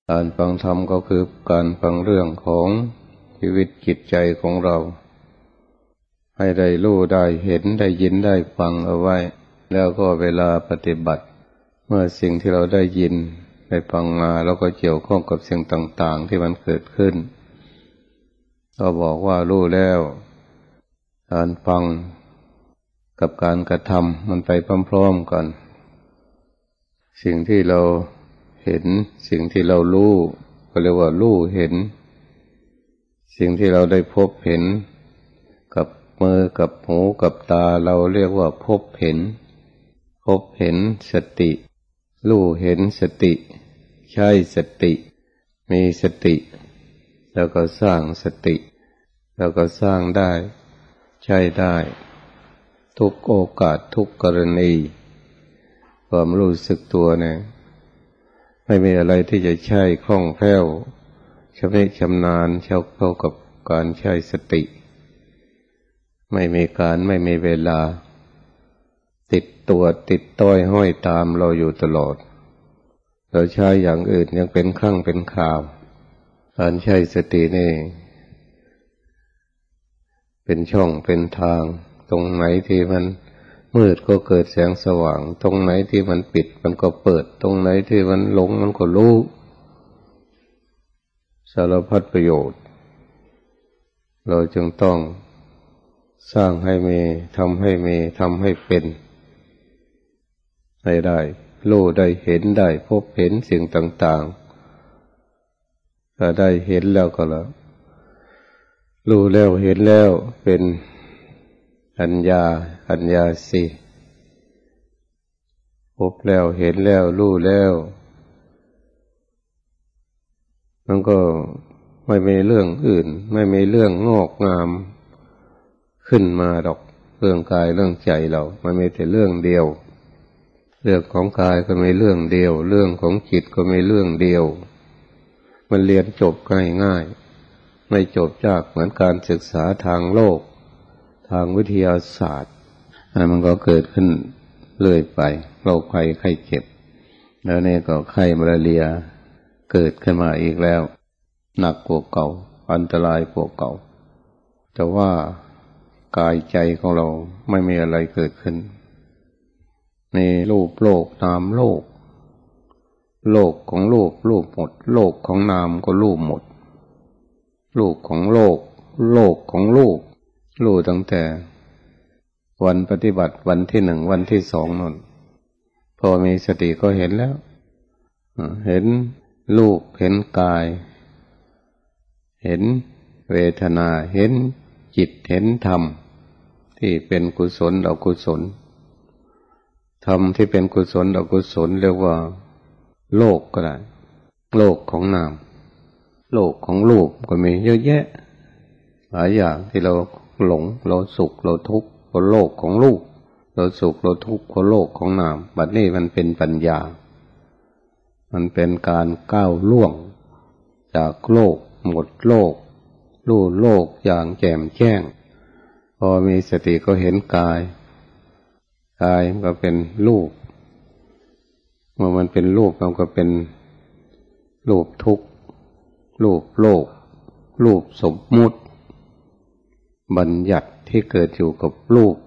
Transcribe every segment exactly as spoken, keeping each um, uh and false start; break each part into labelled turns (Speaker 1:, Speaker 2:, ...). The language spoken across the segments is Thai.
Speaker 1: การฟังธรรมก็คือการฟังเรื่องของชีวิตจิตใจของเราให้ได้รู้ได้เห็นได้ยินได้ฟังเอาไว้แล้วก็เวลาปฏิบัติเมื่อสิ่งที่เราได้ยินได้ฟังมาแล้วก็เกี่ยวข้องกับสิ่งต่างๆที่มันเกิดขึ้นก็บอกว่ารู้แล้วการฟังกับการกระทำมันไปพร้อมๆกันสิ่งที่เราเห็นสิ่งที่เรารู้ก็เรียกว่ารู้เห็นสิ่งที่เราได้พบเห็นกับมือกับหูกับตาเราเรียกว่าพบเห็นพบเห็นสติรู้เห็นสติใช้สติมีสติแล้วก็สร้างสติแล้วก็สร้างได้ใช้ได้ทุกโอกาสทุกกรณีความรู้สึกตัวเนี่ยไม่มีอะไรที่จะใช้คล่องแคล่วชำนิชำนาญเท่าเท่ากับการใช้สติไม่มีการไม่มีเวลาติดตัวติดต้อยห้อยตามเราอยู่ตลอดเราใช้อย่างอื่นยังเป็นครั้งเป็นคราวการใช้สตินี่เป็นช่องเป็นทางตรงไหนที่มันมืดก็เกิดแสงสว่างตรงไหนที่มันปิดมันก็เปิดตรงไหนที่มันหลงมันก็รู้สารพัดประโยชน์เราจึงต้องสร้างให้มีทำให้มีทำให้เป็นให้ได้รู้ได้เห็นได้พบเห็นสิ่งต่างๆถ้าได้เห็นแล้วก็แล้วรู้แล้วเห็นแล้วเป็นปัญญาปัญญาสิพบแล้วเห็นแล้วรู้แล้วมันก็ไม่มีเรื่องอื่นไม่มีเรื่องงอกงามขึ้นมาดอกเรื่องกายเรื่องใจเรามันมีแต่เรื่องเดียวเรื่องของกายก็มีเรื่องเดียวเรื่องของจิตก็มีเรื่องเดียวมันเรียนจบง่ายๆไม่จบยากเหมือนการศึกษาทางโลกทางวิทยาศาสตร์มันก็เกิดขึ้นเรื่อยไปโรคภัยไข้เจ็บแล้วนี่ก็ไข้มาลาเรียเกิดขึ้นมาอีกแล้วหนักกว่าเก่าอันตรายกว่าเก่าแต่ว่ากายใจของเราไม่มีอะไรเกิดขึ้นในรูปโลกนามโลกโลกของรูปรูปหมดโลกของนามก็รูปหมดโลกของโลกโลกของรูปรู้ตั้งแต่วันปฏิบัติวันที่หนึ่งวันที่สองนั่นพอมีสติก็เห็นแล้วเห็นรูปเห็นกายเห็นเวทนาเห็นจิตเห็นธรรมที่เป็นกุศลอกุศลธรรมที่เป็นกุศลอกุศลเรียกว่าโลกก็ได้โลกของนามโลกของรูปก็มีเยอะแยะหลายอย่างที่เราหลงเราสุขเราทุกข์เพราะโลกของรูปเราสุขเราทุกข์เพราะโลกของนามบัดนี้มันเป็นปัญญามันเป็นการก้าวล่วงจากโลกหมดโลกรู้โลกอย่างแจ่มแจ้งพอมีสติก็เห็นกายกายมันก็เป็นรูปเมื่อมันเป็นรูปมันก็เป็นรูปทุกข์รูปโลกรูปสมมุติบัญญัติที่เกิดอยู่กับรูป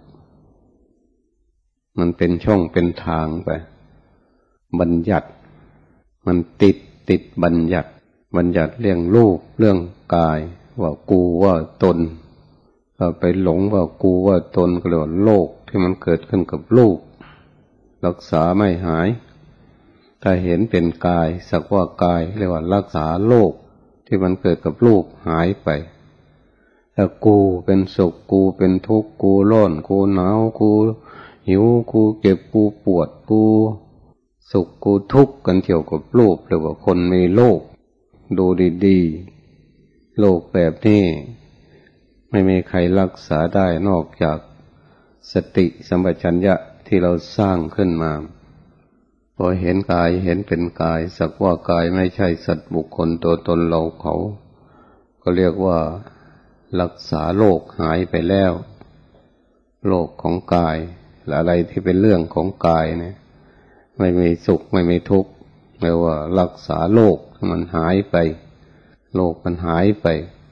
Speaker 1: มันเป็นช่องเป็นทางไปบัญญัติมันติดติดบัญญัติบัญญัติเรื่องรูปเรื่องกายว่ากูว่าตนถ้าไปหลงว่ากูว่าตนก็เรียกว่าโลกที่มันเกิดขึ้นกับรูปรักษาไม่หายถ้าเห็นเป็นกายสักว่ากายเรียกว่ารักษาโลกที่มันเกิดกับรูปหายไปถ้ากูเป็นสุขกูเป็นทุกข์กูร้อนกูหนาวกูหิวกูเจ็บกูปวดกูสุขกูทุกข์กันเกี่ยวกับรูปเรียกว่าคนมีโลกดูดีๆโลกแบบนี้ไม่มีใครรักษาได้นอกจากสติสัมปชัญญะที่เราสร้างขึ้นมาพอเห็นกายเห็นเป็นกายสักว่ากายไม่ใช่สัตว์บุคคลตัวตนเราเขาก็เรียกว่ารักษาโลกหายไปแล้วโลกของกายและอะไรที่เป็นเรื่องของกายเนี่ยไม่มีสุขไม่มีทุกข์แปลว่ารักษาโรคมันหายไปโรคมันหายไป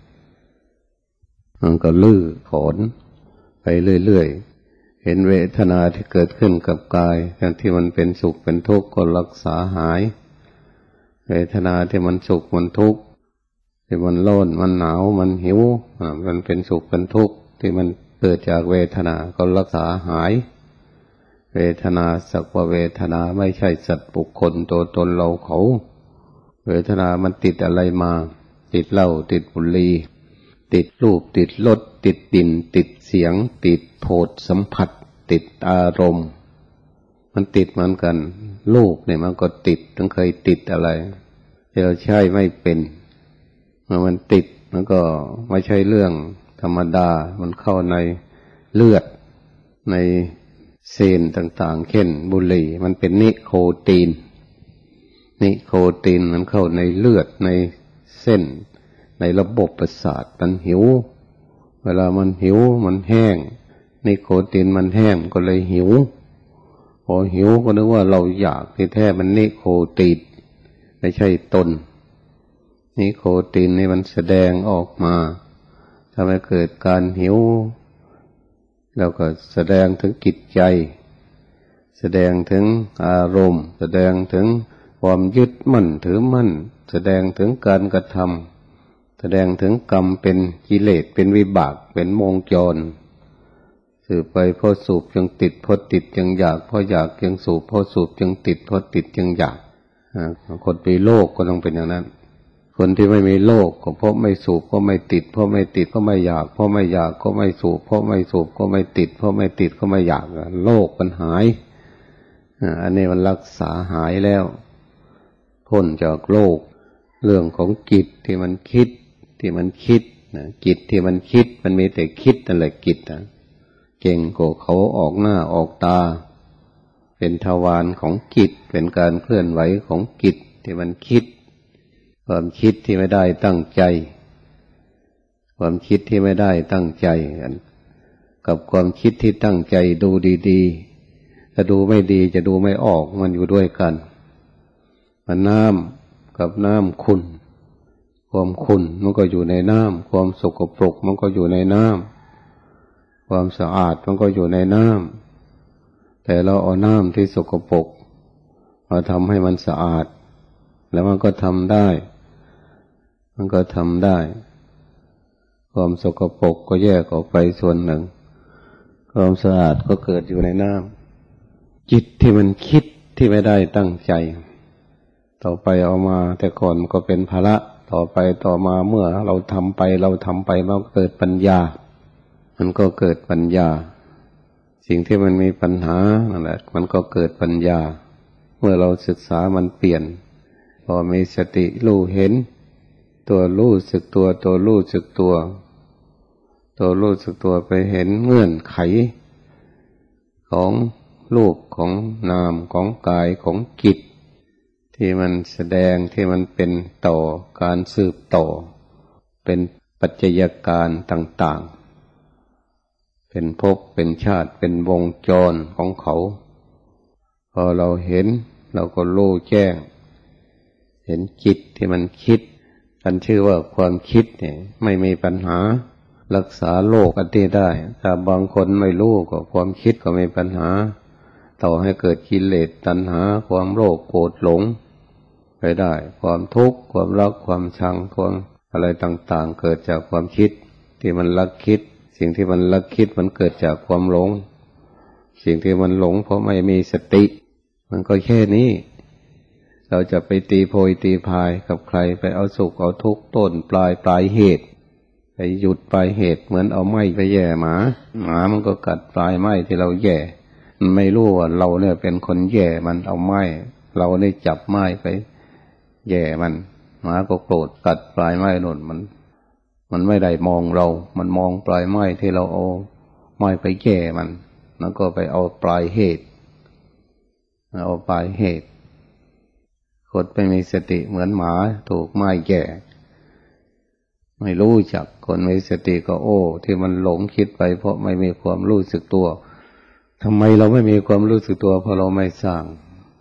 Speaker 1: มันก็ลื้อถอนไปเรื่อยๆเห็นเวทนาที่เกิดขึ้นกับกายที่มันเป็นสุขเป็นทุกข์ก็รักษาหายเวทนาที่มันสุขมันทุกข์ที่มันร้อนมันหนาวมันหิวมันเป็นสุขเป็นทุกข์ที่มันเกิดจากเวทนาก็รักษาหายเวทนาสักว่าเวทนาไม่ใช่สัตว์บุคคลตัวตนเราเขาเวทนามันติดอะไรมาติดเหล้าติดบุหรี่ติดรูปติดรสติดกลิ่นติดเสียงติดโผฏสัมผัสติดอารมณ์มันติดเหมือนกันลูกเนี่ยมันก็ติดต้องเคยติดอะไรที่เราใช้ไม่เป็นเมื่อมันติดมันก็ไม่ใช่เรื่องธรรมดามันเข้าในเลือดในเซลล์ต่างๆเช่นบุหรี่มันเป็นนิโคตินนิโคตินมันเข้าในเลือดในเส้นในระบบประสาทมันหิวเวลามันหิวมันแห้งนิโคตินมันแห้งก็เลยหิวพอหิวก็นึกว่าเราอยากที่แท้มันนิโคตินไม่ใช่ตนนิโคตินนี่มันแสดงออกมาทำให้เกิดการหิวแล้วก็แสดงถึงจิตใจแสดงถึงอารมณ์แสดงถึงความยึดมั่นถือมั่นแสดงถึงการกระทำแสดงถึงกรรมเป็นกิเลสเป็นวิบากเป็นวงจรสืบไปเพราะสูบจึงติดเพราะติดจึงอยากเพราะอยากจึงสูบเพราะสูบจึงติดเพราะติดจึงอยากคนมีโลกก็ต้องเป็นอย่างนั้นคนที่ไม่มีโลกก็เพราะไม่สูบเพราะไม่ติดเพราะไม่ติดก็ไม่อยากเพราะไม่อยากก็ไม่สูบเพราะไม่สูบก็ไม่ติดเพราะไม่ติดก็ไม่อยากโลกมันหายอันนี้มันรักษาหายแล้วพ้นจากโลกเรื่องของจิตที่มันคิดที่มันคิดนะจิตที่มันคิดมันมีแต่คิดนั่นแหละจิตนะเก่งกว่าเขาออกหน้าออกตาเป็นทวารของจิตเป็นการเคลื่อนไหวของจิตที่มันคิดความคิดที่ไม่ได้ตั้งใจความคิดที่ไม่ได้ตั้งใจกันกับความคิดที่ตั้งใจดูดีๆถ้าดูไม่ดีจะดูไม่ออกมันอยู่ด้วยกันมันน้ำกับน้ำขุ่นความขุ่นมันก็อยู่ในน้ำความสกปรกมันก็อยู่ในน้ำความสะอาดมันก็อยู่ในน้ำแต่เราเอาน้ำที่สกปรกมาทำให้มันสะอาดแล้วมันก็ทำได้มันก็ทำได้ความสกปรกก็แยกออกไปส่วนหนึ่งความสะอาดก็เกิดอยู่ในน้ำจิตที่มันคิดที่ไม่ได้ตั้งใจต่อไปเอามาแต่ก่อนมันก็เป็นภาระต่อไปต่อมาเมื่อเราทำไปเราทำไปมันเกิดปัญญามันก็เกิดปัญญาสิ่งที่มันมีปัญหานั่นแหละมันก็เกิดปัญญาเมื่อเราศึกษามันเปลี่ยนพอมีสติรู้เห็นตัวรู้สึกตัวตัวรู้สึกตัวตัวรู้สึกตัวไปเห็นเงื่อนไขของรูปของนามของกายของจิตที่มันแสดงที่มันเป็นต่อการสืบต่อเป็นปัจจัยการต่างๆเป็นภพเป็นชาติเป็นวงจรของเขาพอเราเห็นเราก็รู้แจ้งเห็นจิตที่มันคิดอันชื่อว่าความคิดเนี่ยไม่มีปัญหารักษาโรคอันนี้ได้ถ้าบางคนไม่รู้ก็ความคิดก็มีปัญหาต่อให้เกิดกิเลสตัณหาความโลภโกรธหลงไปได้ความทุกข์ความรักความชังความอะไรต่างๆเกิดจากความคิดที่มันลักคิดสิ่งที่มันลักคิดมันเกิดจากความหลงสิ่งที่มันหลงเพราะไม่มีสติมันก็แค่นี้เราจะไปตีโพยตีพายกับใครไปเอาสุขเอาทุกข์ต้นปลายปลายเหตุไปหยุดปลายเหตุเหมือนเอาไม้ไปแย่หมาหมามันก็กัดปลายไม้ที่เราแย่มันไม่รู้ว่าเราเนี่ยเป็นคนแย่มันเอาไม้เราได้จับไม้ไปแย่มันหมาก็โกรธกัดปลายไม้โน่นมันมันไม่ได้มองเรามันมองปลายไม้ที่เราเอาไม้ไปแย่มันแล้วก็ไปเอาปลายเหตุเอาปลายเหตุคนไม่มีสติเหมือนหมาถูกไม้แย่ไม่รู้จักคนมีสติก็โอ้ที่มันหลงคิดไปเพราะไม่มีความรู้สึกตัวทำไมเราไม่มีความรู้สึกตัวเพราะเราไม่สร้าง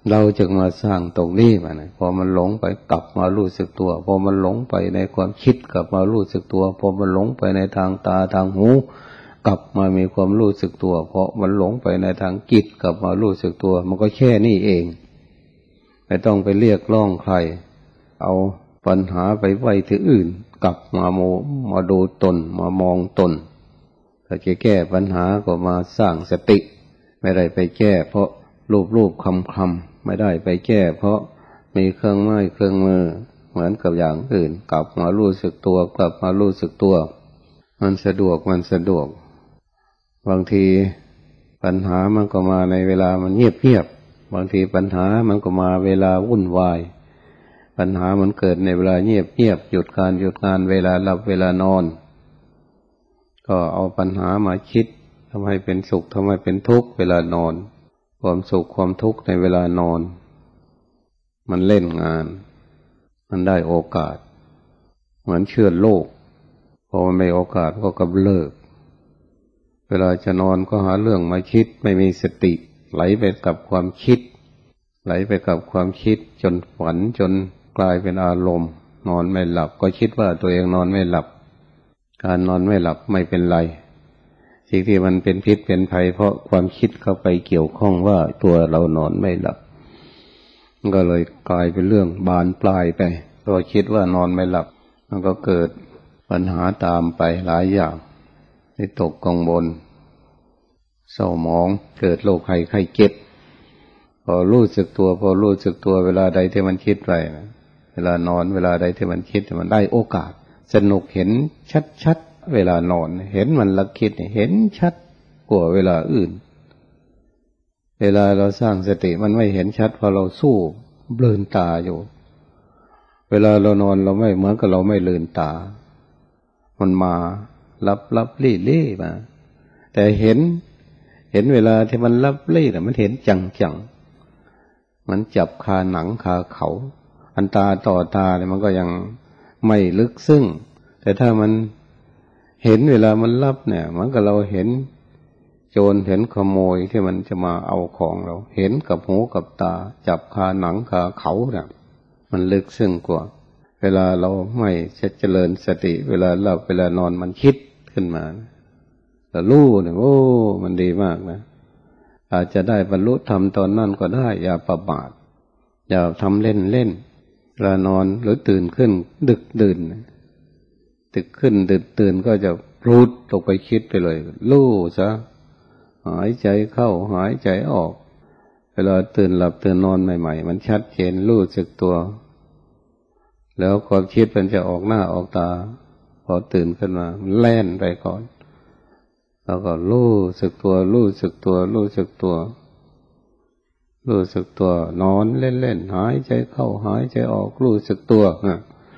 Speaker 1: เราจึงมาสร้างตรงนี้มานะพอมันหลงไปกลับมารู้สึกตัวพอมันหลงไปในความคิดกลับมารู้สึกตัวพอมันหลงไปในทางตาทางหูกลับมามีความรู้สึกตัวเพราะมันหลงไปในทางจิตกลับมารู้สึกตัวมันก็แค่นี้เองไม่ต้องไปเรียกร้องใครเอาปัญหาไปไว้ที่อื่นกลับมาโมมาดูตนมามองตนถ้าจะแก้ปัญหาก็มาสร้างสติไม่ได้ไปแก้เพราะรูปรูปคำคำไม่ได้ไปแก้เพราะมีเครื่องไม้เครื่องมือเหมือนกับอย่างอื่นกลับมารู้สึกตัวกลับมารู้สึกตัวมันสะดวกมันสะดวกบางทีปัญหามันก็มาในเวลามันเงียบเงียบบางทีปัญหามันก็มาเวลาวุ่นวายปัญหามันเกิดในเวลาเงียบเงียบหยุดการหยุดงานเวลาหลับเวลานอนก็เอาปัญหามาคิดทำให้เป็นสุขทำให้เป็นทุกข์เวลานอนความสุขความทุกข์ในเวลานอนมันเล่นงานมันได้โอกาสเหมือนเชื้อโรคพอมันไม่โอกาสก็กำเริบเวลาจะนอนก็หาเรื่องมาคิดไม่มีสติไหลไปกับความคิดไหลไปกับความคิดจนฝันจนกลายเป็นอารมณ์นอนไม่หลับก็คิดว่าตัวเองนอนไม่หลับการนอนไม่หลับไม่เป็นไรสิ่งที่มันเป็นพิษเป็นภัยเพราะความคิดเข้าไปเกี่ยวข้องว่าตัวเรานอนไม่หลับก็เลยกลายเป็นเรื่องบานปลายไปพอคิดว่านอนไม่หลับมันก็เกิดปัญหาตามไปหลายอย่างที่ตกกังวลเศร้าหมองเกิดโรคภัยไข้เจ็บพอรู้สึกตัวพอรู้สึกตัวเวลาใดที่มันคิดไปนะเวลานอนเวลาใดที่มันคิดมันได้โอกาสสนุกเห็นชัดๆเวลานอนเห็นมันละคิดเห็นชัดกว่าเวลาอื่นเวลาเราสร้างสติมันไม่เห็นชัดเพราะเราสู้เบลืนตาอยู่เวลาเรานอนเราไม่เหมือนกับเราไม่ลืนตามันมาลับลับลี่ลี่มาแต่เห็นเห็นเวลาที่มันลับลี่น่ะมันเห็นจังจังมันจับคาหนังคาเขาอันตาต่อตาเนี่ยมันก็ยังไม่ลึกซึ้งแต่ถ้ามันเห็นเวลามันลับเนี่ยมันก็เราเห็นโจรเห็นขโมยที่มันจะมาเอาของเราเห็นกับหูกับตาจับคาหนังคาเขาเนี่ยมันลึกซึ้งกว่าเวลาเราไม่เจริญสติเวลาหลับเวลานอนมันคิดขึ้นมาแต่รู้เนี่ยโอ้มันดีมากนะอาจจะได้บรรลุธรรมตอนนั้นก็ได้อย่าประมาทอย่าทำเล่นเล่นเวลานอนหรือตื่นขึ้นดึกดื่นตึกขึ้นดึกตื่นก็จะรูดลงไปคิดไปเลยรู้ซะหายใจเข้าหายใจออกเวลาตื่นหลับตื่นนอนใหม่ๆมันชัดเจนรู้สึกตัวแล้วความคิดมันจะออกหน้าออกตาพอตื่นขึ้นมาแล่นไปก่อนแล้วก็รู้สึกตัวรู้สึกตัวรู้สึกตัวรู้สึกตัวนอนเล่นๆหายใจเข้าหายใจออกรู้สึกตัวนะ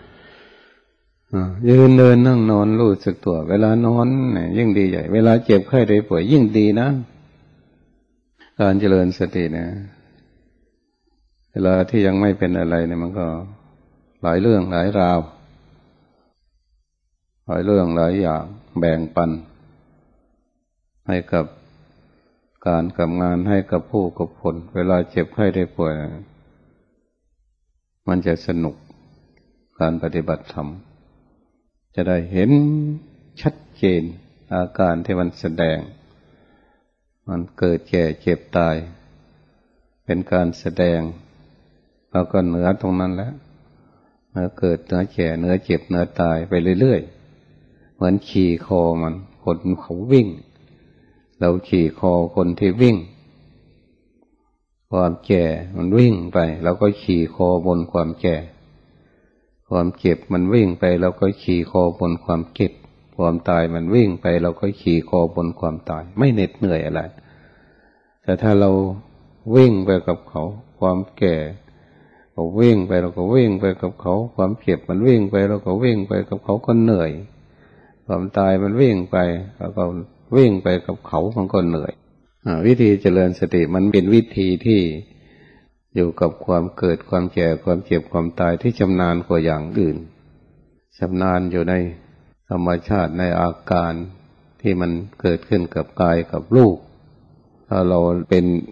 Speaker 1: ยืนเดินนั่งนอนรู้สึกตัวเวลานอนเนี่ยยิ่งดีใหญ่เวลาเจ็บไข้ได้ป่วยยิ่งดีนะการเจริญสติเนี่ยเวลาที่ยังไม่เป็นอะไรเนี่ยมันก็หลายเรื่องหลายราวหลายเรื่องหลายอย่างแบ่งปันให้กับการกับงานให้กับผู้กับผลเวลาเจ็บไข้ได้ป่วยมันจะสนุกการปฏิบัติธรรมจะได้เห็นชัดเจนอาการที่มันแสดงมันเกิดแก่เจ็บตายเป็นการแสดงแล้วก็เหนือตรงนั้นแล้วเนื้อเกิดเนื้อแก่เนื้อเจ็บเนื้อตายไปเรื่อยๆเหมือนขี่คอมันคนเขาวิ่งเราขี่คอคนที่วิ่งความแก่มันวิ่งไปเราก็ขี่คอบนความแก่ความเจ็บมันวิ่งไปเราก็ขี่คอบนความเจ็บความตายมันวิ่งไปเราก็ขี่คอบนความตายไม่เหน็ดเหนื่อยอะไรแต่ถ้าเราวิ่งไปกับเขาความแก่เราวิ่งไปเราก็วิ่งไปกับเขาความเจ็บมันวิ่งไปเราก็วิ่งไปกับเขาก็เหนื่อยความตายมันวิ่งไปเราก็วิ่งไปกับเขามันก็เหนื่อยวิธีเจริญสติมันเป็นวิธีที่อยู่กับความเกิดความแก่ความเจ็บความตายที่ชำนาญกว่าอย่างอื่นชำนาญอยู่ในธรรมชาติในอาการที่มันเกิดขึ้นกับกายกับรูปถ้าเราเป็นผ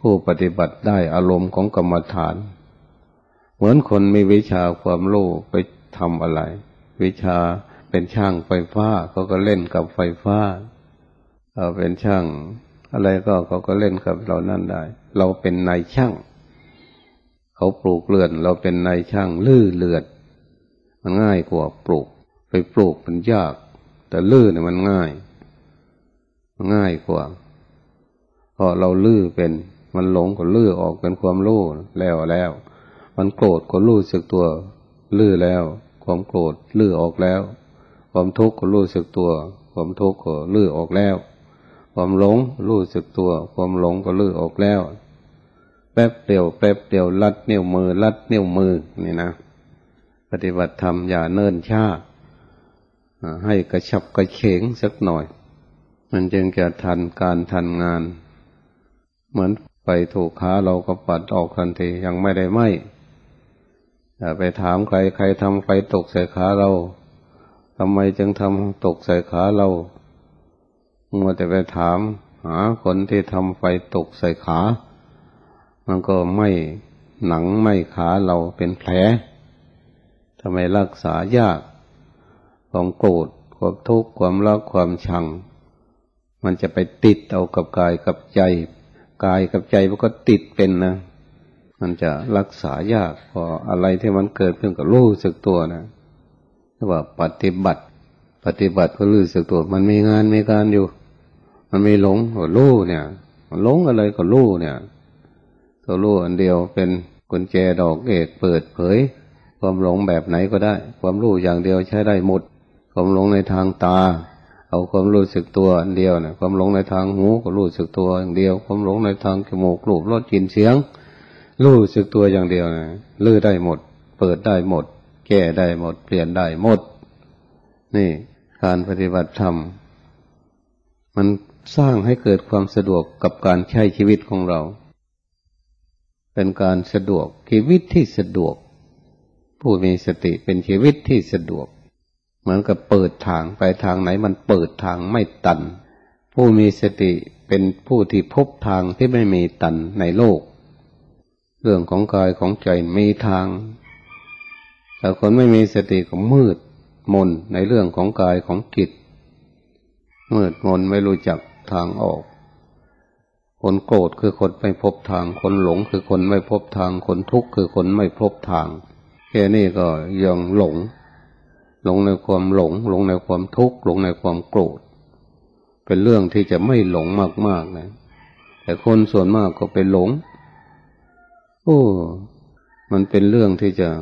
Speaker 1: ผู้ปฏิบัติได้อารมณ์ของกรรมฐานเหมือนคนมีวิชาความรู้ไปทำอะไรวิชาเป็นช่างไฟฟ้าเขาก็เล่นกับไฟฟ้าเอาเป็นช่างอะไรก็เขาก็เล่นกับเรานั่นได้เราเป็นนายช่างเขาปลูกเรือนเราเป็นนายช่างลื้อเรือนมันง่ายกว่าปลูกไปปลูกมันยากแต่ลื้อเนี่ยมันง่ายมันง่ายกว่าเพราะเราลื้อเป็นมันหลงก็ลื้อออกเป็นความรู้แล้วแล้วมันโกรธก็รู้สึกตัวลื้อแล้วความโกรธลื้อออกแล้วความทุกข์ก็รู้สึกตัวความทุกข์ก็ลื้อออกแล้วความหลงรู้สึกตัวความหลงก็ลื้อออกแล้วแป๊บเดียวแป๊บเดียวลัดนิ้วมือลัดนิ้วมือนี่นะปฏิบัติธรรมอย่าเนิ่นช้าให้กระฉับกระเฉงสักหน่อยมันจึงจะทันการทันงานเหมือนไปถูกขาเราก็ปัดออกทันทียังไม่ได้ไหมอย่าไปถามใครใครทำไฟตกใส่ขาเราทำไมจึงทำตกใส่ขาเรามัวแต่ไปถามหาคนที่ทำไฟตกใส่ขามันก็ไม่หนังไม่ขาเราเป็นแผลทำไมรักษายากความโกรธความทุกข์ความรักความชังมันจะไปติดเอากับกายกับใจกายกับใจมันก็ติดเป็นนะมันจะรักษายากพออะไรที่มันเกิดขึ้นก็รู้สึกตัวนะเรียกว่าปฏิบัติปฏิบัติก็รู้สึกตัวมันมีงานมีการอยู่มันไม่หลงก็รู้เนี่ยมันหลงอะไรก็รู้เนี่ยตัวรู้อันเดียวเป็นกุญแจดอกเอกเปิดเผยความหลงแบบไหนก็ได้ความรู้อย่างเดียวใช้ได้หมดความหลงในทางตาเอาความรู้สึกตัวอันเดียวเนี่ยความหลงในทางหูก็รู้สึกตัวอย่างเดียวความหลงในทางจมูกรูปรสกลิ่นเสียงรู้สึกตัวอย่างเดียวนะลื้อได้หมดเปิดได้หมดแก้ได้หมดเปลี่ยนได้หมดนี่การปฏิบัติธรรมมันสร้างให้เกิดความสะดวกกับการใช้ชีวิตของเราเป็นการสะดวกชีวิตที่สะดวกผู้มีสติเป็นชีวิตที่สะดวกเหมือนกับเปิดทางไปทางไหนมันเปิดทางไม่ตันผู้มีสติเป็นผู้ที่พบทางที่ไม่มีตันในโลกเรื่องของกายของใจมีทางแต่คนไม่มีสติก็มืดมนในเรื่องของกายของจิตมืดมนไม่รู้จักทางออกคนโกรธคือคนไม่พบทางคนหลงคือคนไม่พบทางคนทุกข์คือคนไม่พบทางแค่นี้ก็ยังหลงหลงในความหลงหลงในความทุกข์หลงในความโกรธเป็นเรื่องที่จะไม่หลงมากๆนะแต่คนส่วนมากก็ไปหลงโอ้มันเป็นเรื่องที่จะ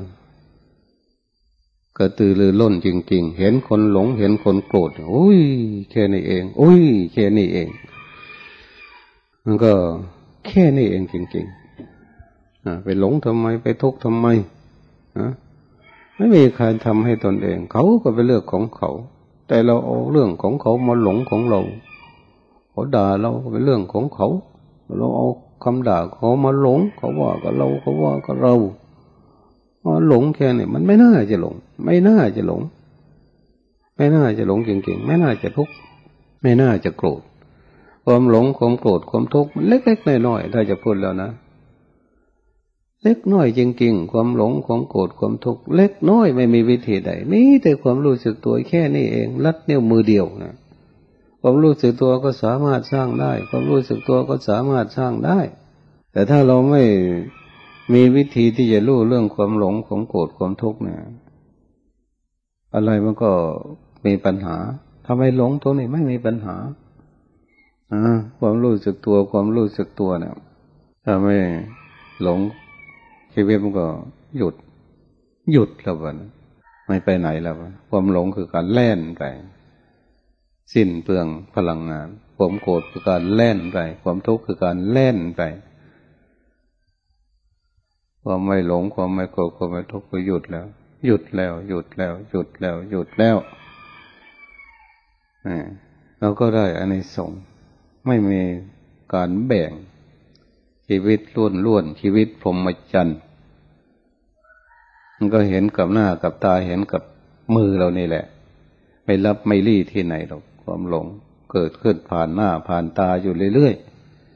Speaker 1: กระตือรือร้นจริงๆเห็นคนหลงเห็นคนโกรธโอ้ยแค่นี้เองโอ้ยแค่นี้เองมันก็แค่นี้เองจริงๆอ่าไปหลงทำไมไปทุกข์ทำไมฮะไม่มีใครทำให้ตนเองเขาก็เป็นเรื่องของเขาแต่เราเอาเรื่องของเขามาหลงของเราเขาด่าเราก็เป็นเรื่องของเขาเราเอาคำด่าเขามาหลงเขาว่ากับเราเขาว่ากับเรามาหลงแค่นี้มันไม่น่าจะหลงไม่น่าจะหลงไม่น่าจะหลงจริงๆไม่น่าจะทุกข์ไม่น่าจะโกรธความหลงความโกรธความทุกข์มันเล็กๆน้อยๆถ้าจะพูดแล้วนะเล็กน้อยจริงๆความหลงความโกรธความทุกข์เล็กน้อยไม่มีวิธีใดมีแต่ความรู้สึกตัวแค่นี้เองลัดนิ้วมือเดียวนะความรู้สึกตัวก็สามารถสร้างได้ความรู้สึกตัวก็สามารถสร้างได้แต่ถ้าเราไม่มีวิธีที่จะรู้เรื่องความหลงความโกรธความทุกข์เนี่ยอะไรมันก็มีปัญหาทำไมหลงตรงนี้ไม่มีปัญหาอ่าความรู้สึกตัวความรู้สึกตัวเนี่ยถ้าไม่หลงชีวิตมันก็หยุดหยุดแล้วมันไม่ไปไหนแล้วความหลงคือการแล่นไปสิ้นเปลืองพลังงานความโกรธคือการแล่นไปความทุกข์คือการแล่นไปความไม่หลงความไม่โกรธความไม่ทุกข์ก็หยุดแล้วหยุดแล้วหยุดแล้วหยุดแล้วหยุดแล้วนี่เราก็ได้อานิสงส์ไม่มีการแบ่งชีวิตล้วนล้วนชีวิตพรหมจรรย์มันก็เห็นกับหน้ากับตาเห็นกับมือเรานี่แหละไม่รับไม่ลี่ที่ไหนหรอกความหลงเกิดขึ้นผ่านหน้าผ่านตาอยู่เรื่อยๆ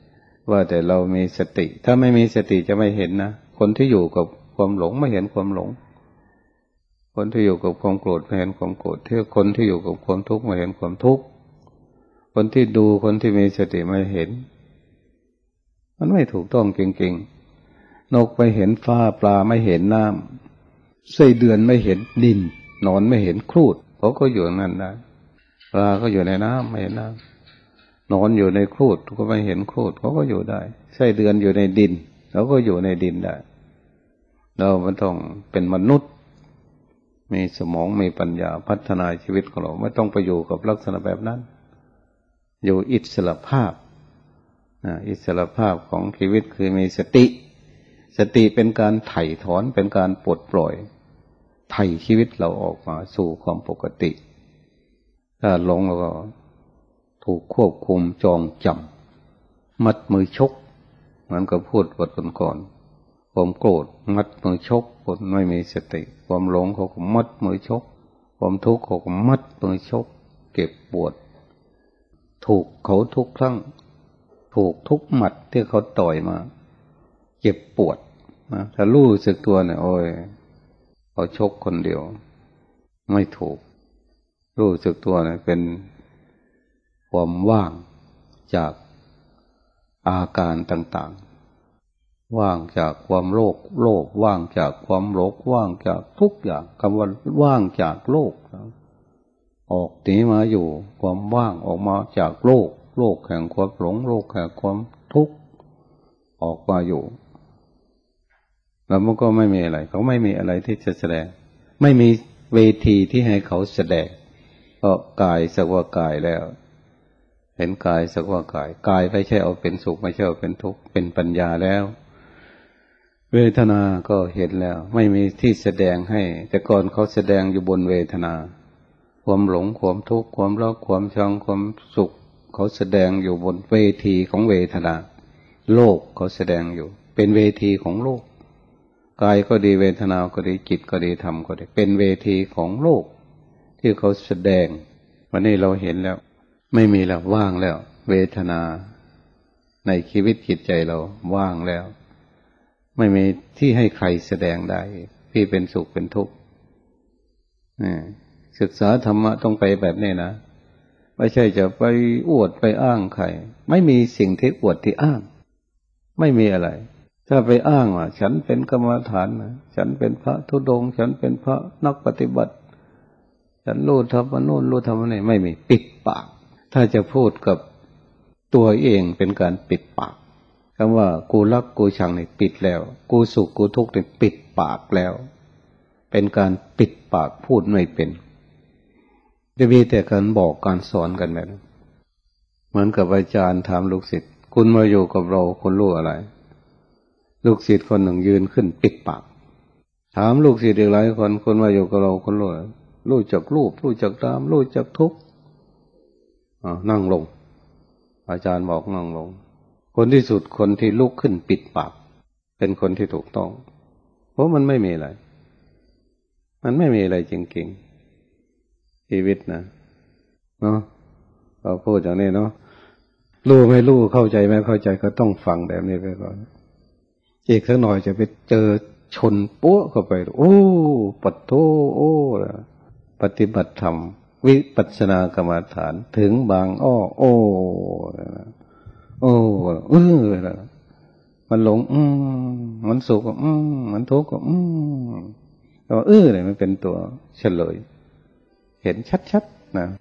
Speaker 1: ว่าแต่เรามีสติ ถ้าไม่มีสติจะไม่เห็นนะคนที่อยู่กับความหลงไม่เห็นความหลงคนที่อยู่กับความโกรธไม่เห็นความโกรธที่คนที่อยู่กับความทุกข์ไม่เห็นความทุกข์คนที่ดูคนที่มีสติไม่เห็นมันไม่ถูกต้องจริงๆนกไม่เห็นฟ้าปลาไม่เห็นน้ำไส้เดือนไม่เห็นดินนอนไม่เห็นครูดเขาก็อยู่นั่นได้ปลาก็อยู่ในน้ำไม่เห็นน้ำนอนอยู่ในครูดก็ไม่เห็นครูดเขาก็อยู่ได้ไส้เดือนอยู่ในดินเขาก็อยู่ในดินได้เรามันต้องเป็นมนุษย์มีสมองมีปัญญาพัฒนาชีวิตของเราไม่ต้องไปอยู่กับลักษณะแบบนั้นอยู่อิสระภาพอิสระภาพของชีวิตคือมีสติสติเป็นการไถ่ถอนเป็นการปลดปล่อยไถ่ชีวิตเราออกมาสู่ความปกติถ้าหลงเราก็ถูกควบคุมจองจำมัดมือชกมันก็พูดบทก่อนความโกรธมัดมือชกคนไม่มีสติความหลงเขาก็มัดมือชกความทุกข์เขาก็มัดมือชกเก็บปวดถูกเขาทุกครั้งถูกทุกหมัดที่เขาต่อยมาเจ็บปวดนะถ้ารู้สึกตัวเนี่ยโอ้ยเขาชกคนเดียวไม่ถูกรู้สึกตัวเนี่ยเป็นความว่างจากอาการต่างๆว่างจากความโลภโลภว่างจากความโลภว่างจากทุกอย่างคำว่าว่างจากโลกออกหนีมาอยู่ความว่างออกมาจากโลกโลกแห่งความหลงโลกแห่งความทุกข์ออกมาอยู่แล้วมันก็ไม่มีอะไรเขาไม่มีอะไรที่จะแสดงไม่มีเวทีที่ให้เขาแสดงก็กายสักว่ากายแล้วเห็นกายสักว่ากายกายไม่ใช่เอาเป็นสุขไม่ใช่เอาเป็นทุกข์เป็นปัญญาแล้วเวทนาก็เห็นแล้วไม่มีที่แสดงให้แต่ก่อนเขาแสดงอยู่บนเวทนาความหลงความทุกข์ความรักความชังความสุขเขาแสดงอยู่บนเวทีของเวทนาโลกเขาแสดงอยู่เป็นเวทีของโลกกายก็ดีเวทนาก็ดีจิตก็ดีธรรมก็ดีเป็นเวทีของโลกที่เขาแสดงวันนี้เราเห็นแล้วไม่มีแล้วว่างแล้วเวทนาในชีวิตจิตใจเราว่างแล้วไม่มีที่ให้ใครแสดงได้ที่เป็นสุขเป็นทุกข์ศึกษาธรรมะต้องไปแบบนี้นะไม่ใช่จะไปอวดไปอ้างใครไม่มีสิ่งที่อวดที่อ้างไม่มีอะไรถ้าไปอ้างว่าฉันเป็นกรรมฐานนะฉันเป็นพระธุดงค์ฉันเป็นพระนักปฏิบัติฉันรู้ธรรมโน่นรู้ธรรมนี่ไม่มีปิดปากถ้าจะพูดกับตัวเองเป็นการปิดปากคำว่ากูรักกูชังนี่ปิดแล้วกูสุขกูทุกข์นี่ปิดปากแล้วเป็นการปิดปากพูดไม่เป็นจะมีแต่การบอกการสอนกันแบบนั้นเหมือนกับอาจารย์ถามลูกศิษย์คุณมาอยู่กับเราคุณรู้อะไรลูกศิษย์คนหนึ่งยืนขึ้นปิดปากถามลูกศิษย์อีกหลายคนคุณมาอยู่กับเราคุณรู้รู้จักรูปรู้จักนามรู้จักทุกข์นั่งลงอาจารย์บอกนั่งลงคนที่สุดคนที่ลุกขึ้นปิดปากเป็นคนที่ถูกต้องเพราะมันไม่มีอะไรมันไม่มีอะไรจริงๆชีวิตนะเนาะเราพูดอย่างนี้เนาะรู้ไม่รู้เข้าใจไม่เข้าใจก็ต้องฟังแบบนี้ไปก่อนอีกสักหน่อยจะไปเจอชนปุ๊เข้าไปโอ้ปัดโธโอ้ปฏิบัติธรรมวิปัสสนากรรมฐานถึงบางอ้อโอ้โอ้เออมันหลงอืมมันสุขก็อืมมันทุกข์ก็อืมแต่ว่าเออเนี่ยมันเป็นตัวเฉลยเห็นชัดๆนะ